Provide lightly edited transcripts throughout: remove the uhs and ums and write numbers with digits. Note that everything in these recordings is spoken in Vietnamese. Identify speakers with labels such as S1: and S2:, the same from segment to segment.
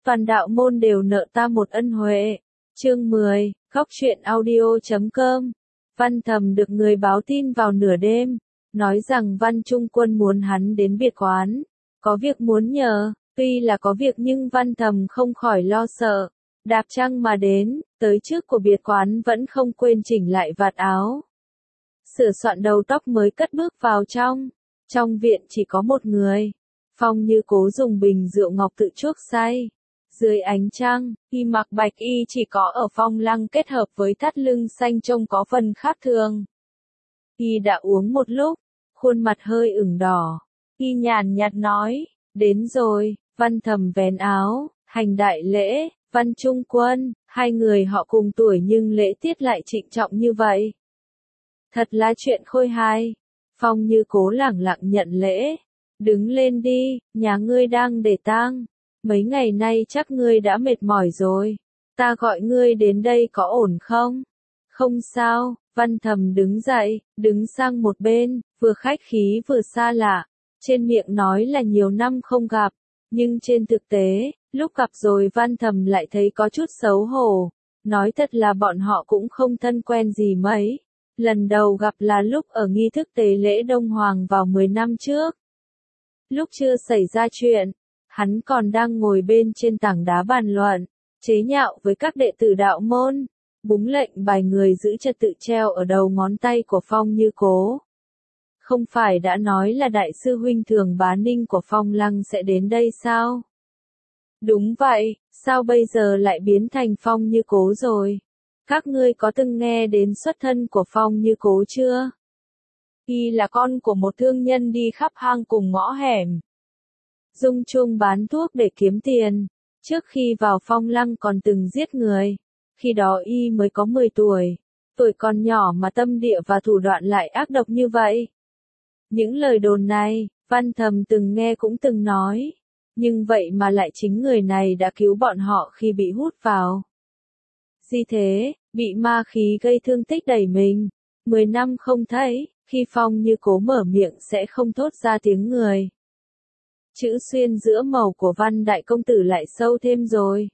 S1: toàn đạo môn đều nợ ta một ân huệ. Chương 10, Góc truyện audio.com. Văn Thầm được người báo tin vào nửa đêm, nói rằng Văn Trung Quân muốn hắn đến biệt quán, có việc muốn nhờ. Tuy là có việc nhưng Văn Thầm không khỏi lo sợ, đạp trăng mà đến, tới trước của biệt quán vẫn không quên chỉnh lại vạt áo, sửa soạn đầu tóc mới cất bước vào trong. Trong viện chỉ có một người, Phong Như Cố dùng bình rượu ngọc tự chuốc say. Dưới ánh trăng, y mặc bạch y chỉ có ở phong lăng kết hợp với thắt lưng xanh trông có phần khác thường. Y đã uống một lúc, khuôn mặt hơi ửng đỏ. Y nhàn nhạt nói, đến rồi. Văn Thầm vén áo, hành đại lễ. Văn Trung Quân, hai người họ cùng tuổi nhưng lễ tiết lại trịnh trọng như vậy. Thật là chuyện khôi hài. Phong Như Cố lẳng lặng nhận lễ. Đứng lên đi, nhà ngươi đang để tang. Mấy ngày nay chắc ngươi đã mệt mỏi rồi. Ta gọi ngươi đến đây có ổn không? Không sao. Văn Thầm đứng dậy, đứng sang một bên, vừa khách khí vừa xa lạ. Trên miệng nói là nhiều năm không gặp, nhưng trên thực tế, lúc gặp rồi Văn Thầm lại thấy có chút xấu hổ. Nói thật là bọn họ cũng không thân quen gì mấy. Lần đầu gặp là lúc ở nghi thức tế lễ Đông Hoàng vào 10 năm trước. Lúc chưa xảy ra chuyện, hắn còn đang ngồi bên trên tảng đá bàn luận, chế nhạo với các đệ tử đạo môn. Búng lệnh bài người giữ trật tự treo ở đầu ngón tay của Phong Như Cố. Không phải đã nói là đại sư huynh Thường Bá Ninh của Phong Lăng sẽ đến đây sao? Đúng vậy, sao bây giờ lại biến thành Phong Như Cố rồi? Các ngươi có từng nghe đến xuất thân của Phong Như Cố chưa? Y là con của một thương nhân đi khắp hang cùng ngõ hẻm, dung chuông bán thuốc để kiếm tiền. Trước khi vào Phong Lăng còn từng giết người. Khi đó y mới có 10 tuổi. Tuổi còn nhỏ mà tâm địa và thủ đoạn lại ác độc như vậy. Những lời đồn này, Văn Thầm từng nghe cũng từng nói. Nhưng vậy mà lại chính người này đã cứu bọn họ khi bị hút vào. Gì thế, bị ma khí gây thương tích đầy mình. 10 năm không thấy, khi Phong Như Cố mở miệng sẽ không thốt ra tiếng người. Chữ xuyên giữa màu của Văn Đại Công Tử lại sâu thêm rồi.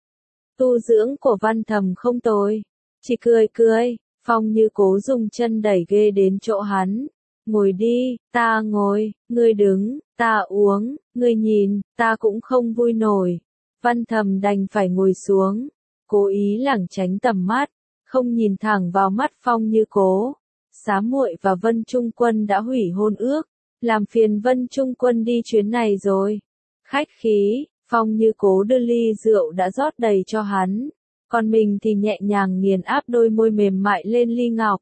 S1: Tu dưỡng của Văn Thầm không tồi. Chỉ cười cười, Phong Như Cố dùng chân đẩy ghê đến chỗ hắn. Ngồi đi, ta ngồi, ngươi đứng, ta uống, ngươi nhìn, ta cũng không vui nổi. Văn Thầm đành phải ngồi xuống, cố ý lảng tránh tầm mắt, không nhìn thẳng vào mắt Phong Như Cố. Xá muội và Vân Trung Quân đã hủy hôn ước, làm phiền Vân Trung Quân đi chuyến này rồi. Khách khí, Phong Như Cố đưa ly rượu đã rót đầy cho hắn, còn mình thì nhẹ nhàng nghiền áp đôi môi mềm mại lên ly ngọc.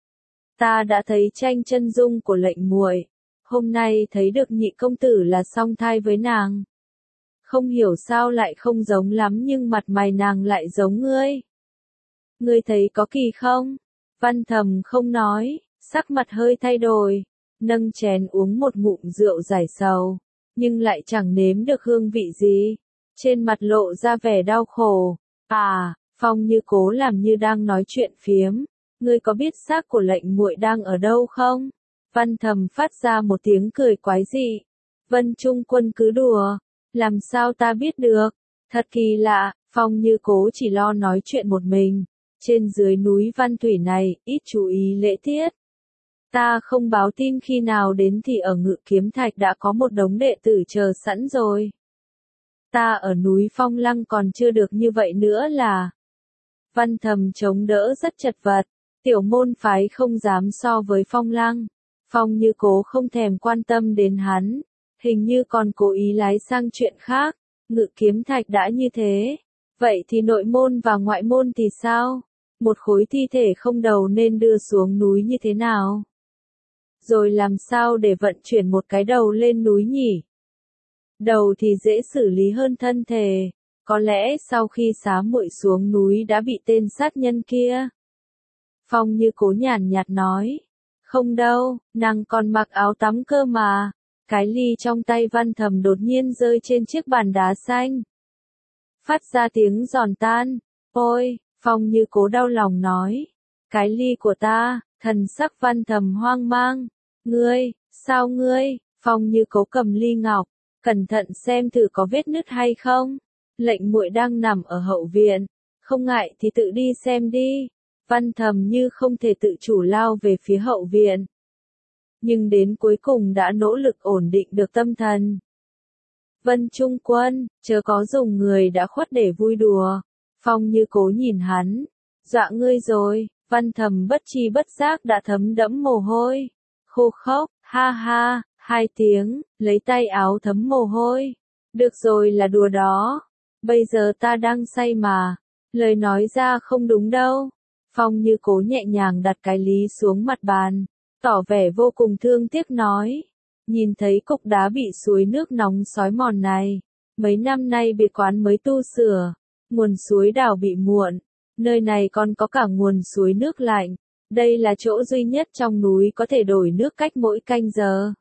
S1: Ta đã thấy tranh chân dung của lệnh muội, hôm nay thấy được nhị công tử là song thai với nàng. Không hiểu sao lại không giống lắm nhưng mặt mày nàng lại giống ngươi. Ngươi thấy có kỳ không? Văn Thầm không nói, sắc mặt hơi thay đổi, nâng chén uống một ngụm rượu giải sầu, nhưng lại chẳng nếm được hương vị gì. Trên mặt lộ ra vẻ đau khổ. À, Phong Như Cố làm như đang nói chuyện phiếm. Ngươi có biết xác của lệnh muội đang ở đâu không? Văn Thầm phát ra một tiếng cười quái dị. Vân Trung Quân cứ đùa. Làm sao ta biết được? Thật kỳ lạ, Phong Như Cố chỉ lo nói chuyện một mình. Trên dưới núi Văn Thủy này, ít chú ý lễ tiết. Ta không báo tin khi nào đến thì ở Ngự Kiếm Thạch đã có một đống đệ tử chờ sẵn rồi. Ta ở núi Phong Lăng còn chưa được như vậy nữa là. Văn Thầm chống đỡ rất chật vật. Tiểu môn phái không dám so với Phong Lăng. Phong Như Cố không thèm quan tâm đến hắn. Hình như còn cố ý lái sang chuyện khác. Ngự Kiếm Thạch đã như thế. Vậy thì nội môn và ngoại môn thì sao? Một khối thi thể không đầu nên đưa xuống núi như thế nào? Rồi làm sao để vận chuyển một cái đầu lên núi nhỉ? Đầu thì dễ xử lý hơn thân thể. Có lẽ sau khi xá muội xuống núi đã bị tên sát nhân kia. Phong Như Cố nhàn nhạt nói. Không đâu, nàng còn mặc áo tắm cơ mà. Cái ly trong tay Văn Thầm đột nhiên rơi trên chiếc bàn đá xanh. Phát ra tiếng giòn tan. Ôi, Phong Như Cố đau lòng nói. Cái ly của ta, thần sắc Văn Thầm hoang mang. Ngươi, sao ngươi? Phong Như Cố cầm ly ngọc, cẩn thận xem thử có vết nứt hay không. Lệnh muội đang nằm ở hậu viện, không ngại thì tự đi xem đi. Văn Thầm như không thể tự chủ lao về phía hậu viện. Nhưng đến cuối cùng đã nỗ lực ổn định được tâm thần. Vân Trung Quân, chớ có dùng người đã khuất để vui đùa. Phong Như Cố nhìn hắn. Dọa ngươi rồi, Văn Thầm bất tri bất giác đã thấm đẫm mồ hôi. Khô khốc, ha ha, 2 tiếng, lấy tay áo thấm mồ hôi. Được rồi là đùa đó. Bây giờ ta đang say mà. Lời nói ra không đúng đâu. Phong Như Cố nhẹ nhàng đặt cái lý xuống mặt bàn, tỏ vẻ vô cùng thương tiếc nói. Nhìn thấy cục đá bị suối nước nóng xói mòn này, mấy năm nay biệt quán mới tu sửa, nguồn suối đào bị muộn, nơi này còn có cả nguồn suối nước lạnh, đây là chỗ duy nhất trong núi có thể đổi nước cách mỗi canh giờ.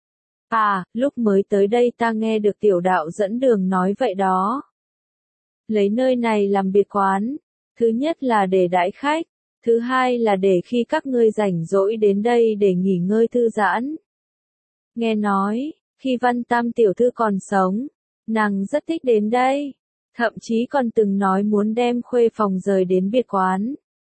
S1: À, lúc mới tới đây ta nghe được tiểu đạo dẫn đường nói vậy đó. Lấy nơi này làm biệt quán, thứ nhất là để đãi khách, thứ hai là để khi các ngươi rảnh rỗi đến đây để nghỉ ngơi thư giãn. Nghe nói, khi Văn Tam tiểu thư còn sống, nàng rất thích đến đây, thậm chí còn từng nói muốn đem khuê phòng rời đến biệt quán.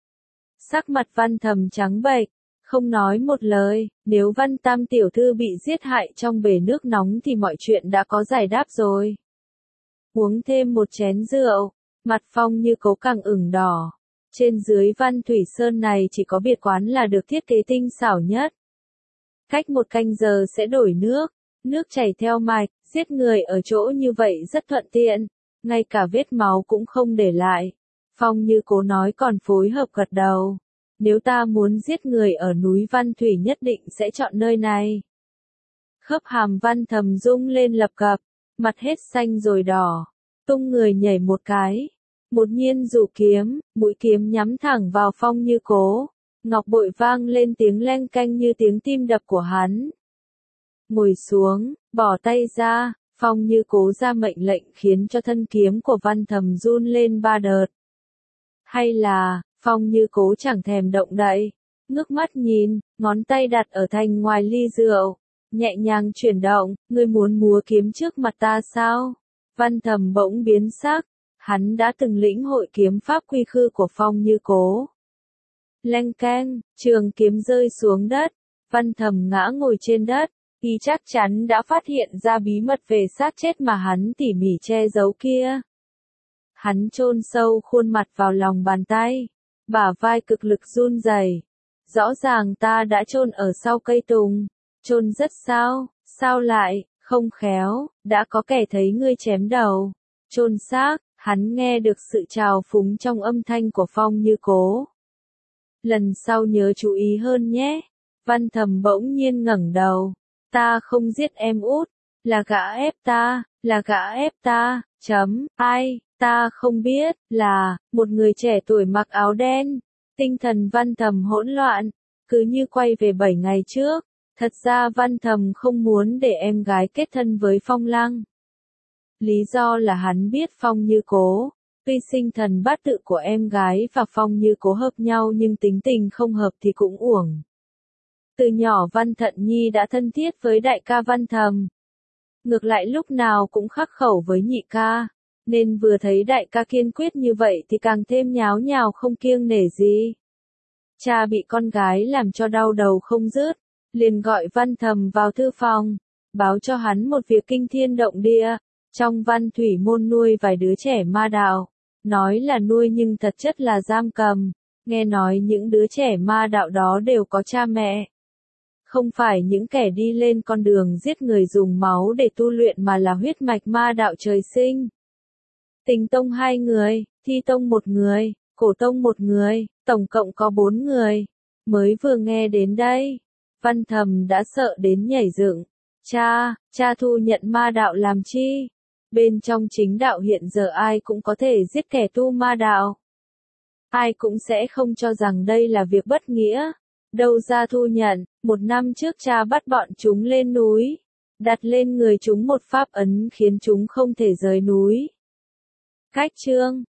S1: Sắc mặt Văn Thầm trắng bệch, không nói một lời, nếu Văn Tam tiểu thư bị giết hại trong bể nước nóng thì mọi chuyện đã có giải đáp rồi. Uống thêm một chén rượu, mặt Phong Như Cố càng ửng đỏ. Trên dưới Văn Thủy Sơn này chỉ có biệt quán là được thiết kế tinh xảo nhất. Cách 1 canh giờ sẽ đổi nước, nước chảy theo mạch, giết người ở chỗ như vậy rất thuận tiện, ngay cả vết máu cũng không để lại. Phong Như Cố nói còn phối hợp gật đầu. Nếu ta muốn giết người ở núi Văn Thủy nhất định sẽ chọn nơi này. Khớp hàm Văn Thầm rung lên lập cập, mặt hết xanh rồi đỏ, tung người nhảy một cái. Một nhiên dụ kiếm, mũi kiếm nhắm thẳng vào Phong Như Cố. Ngọc bội vang lên tiếng leng keng như tiếng tim đập của hắn. Ngồi xuống, bỏ tay ra, Phong Như Cố ra mệnh lệnh khiến cho thân kiếm của Văn Thầm run lên 3 đợt. Hay là, Phong Như Cố chẳng thèm động đậy, ngước mắt nhìn, ngón tay đặt ở thành ngoài ly rượu, nhẹ nhàng chuyển động, ngươi muốn múa kiếm trước mặt ta sao? Văn Thầm bỗng biến sắc, hắn đã từng lĩnh hội kiếm pháp quy khư của Phong Như Cố. Leng keng, trường kiếm rơi xuống đất, Văn Thầm ngã ngồi trên đất, y chắc chắn đã phát hiện ra bí mật về xác chết mà hắn tỉ mỉ che giấu kia. Hắn chôn sâu khuôn mặt vào lòng bàn tay, bả vai cực lực run rẩy. Rõ ràng ta đã chôn ở sau cây tùng, chôn rất sao lại, không khéo, đã có kẻ thấy ngươi chém đầu, chôn xác, hắn nghe được sự trào phúng trong âm thanh của Phong Như Cố. Lần sau nhớ chú ý hơn nhé. Văn Thầm bỗng nhiên ngẩng đầu. Ta không giết em út, là gã ép ta, ai, ta không biết, là, một người trẻ tuổi mặc áo đen. Tinh thần Văn Thầm hỗn loạn, cứ như quay về 7 ngày trước. Thật ra Văn Thầm không muốn để em gái kết thân với Phong Lăng. Lý do là hắn biết Phong Như Cố, tuy sinh thần bát tự của em gái và Phong Như Cố hợp nhau nhưng tính tình không hợp thì cũng uổng. Từ nhỏ Văn Thận Nhi đã thân thiết với đại ca Văn Thầm. Ngược lại lúc nào cũng khắc khẩu với nhị ca, nên vừa thấy đại ca kiên quyết như vậy thì càng thêm nháo nhào không kiêng nể gì. Cha bị con gái làm cho đau đầu không dứt, liền gọi Văn Thầm vào thư phòng, báo cho hắn một việc kinh thiên động địa. Trong Văn Thủy môn nuôi vài đứa trẻ ma đạo, nói là nuôi nhưng thật chất là giam cầm, nghe nói những đứa trẻ ma đạo đó đều có cha mẹ. Không phải những kẻ đi lên con đường giết người dùng máu để tu luyện mà là huyết mạch ma đạo trời sinh. Tình tông 2 người, thi tông 1 người, cổ tông 1 người, tổng cộng có 4 người. Mới vừa nghe đến đây, Văn Thầm đã sợ đến nhảy dựng. Cha thu nhận ma đạo làm chi? Bên trong chính đạo hiện giờ ai cũng có thể giết kẻ tu ma đạo. Ai cũng sẽ không cho rằng đây là việc bất nghĩa. Đâu ra thu nhận, 1 năm trước cha bắt bọn chúng lên núi, đặt lên người chúng một pháp ấn khiến chúng không thể rời núi. Cách chương